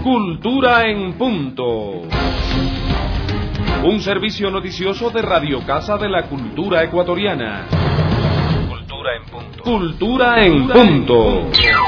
Cultura en Punto. Un servicio noticioso de Radio Casa de la Cultura Ecuatoriana. Cultura en Punto. Cultura en Punto.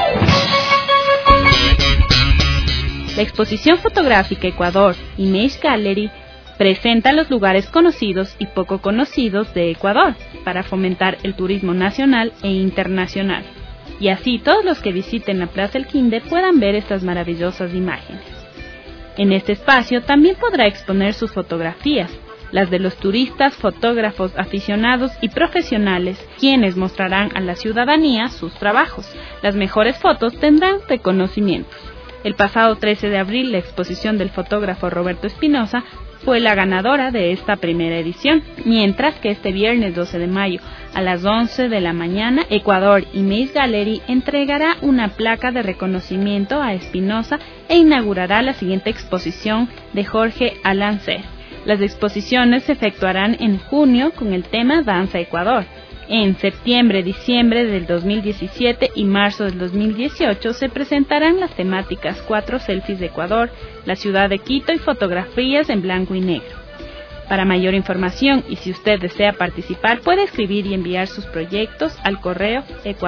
La exposición fotográfica Ecuador Image Gallery presenta los lugares conocidos y poco conocidos de Ecuador para fomentar el turismo nacional e internacional. Y así todos los que visiten la Plaza El Quinde puedan ver estas maravillosas imágenes. En este espacio también podrá exponer sus fotografías, las de los turistas, fotógrafos, aficionados y profesionales, quienes mostrarán a la ciudadanía sus trabajos. Las mejores fotos tendrán reconocimientos. El pasado 13 de abril, la exposición del fotógrafo Roberto Espinosa fue la ganadora de esta primera edición, mientras que este viernes 12 de mayo a las 11 de la mañana, Ecuador Image Gallery entregará una placa de reconocimiento a Espinosa e inaugurará la siguiente exposición de Jorge Alancer. Las exposiciones se efectuarán en junio con el tema Danza Ecuador. En septiembre, diciembre del 2017 y marzo del 2018 se presentarán las temáticas 4 selfies de Ecuador, la ciudad de Quito y fotografías en blanco y negro. Para mayor información y si usted desea participar, puede escribir y enviar sus proyectos al correo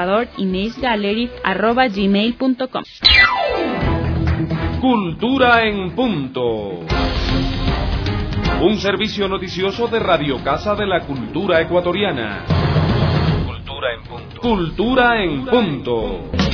ecuadorimagegallery@gmail.com. Cultura en Punto. Un servicio noticioso de Radio Casa de la Cultura Ecuatoriana. Cultura en Punto. Cultura en Punto.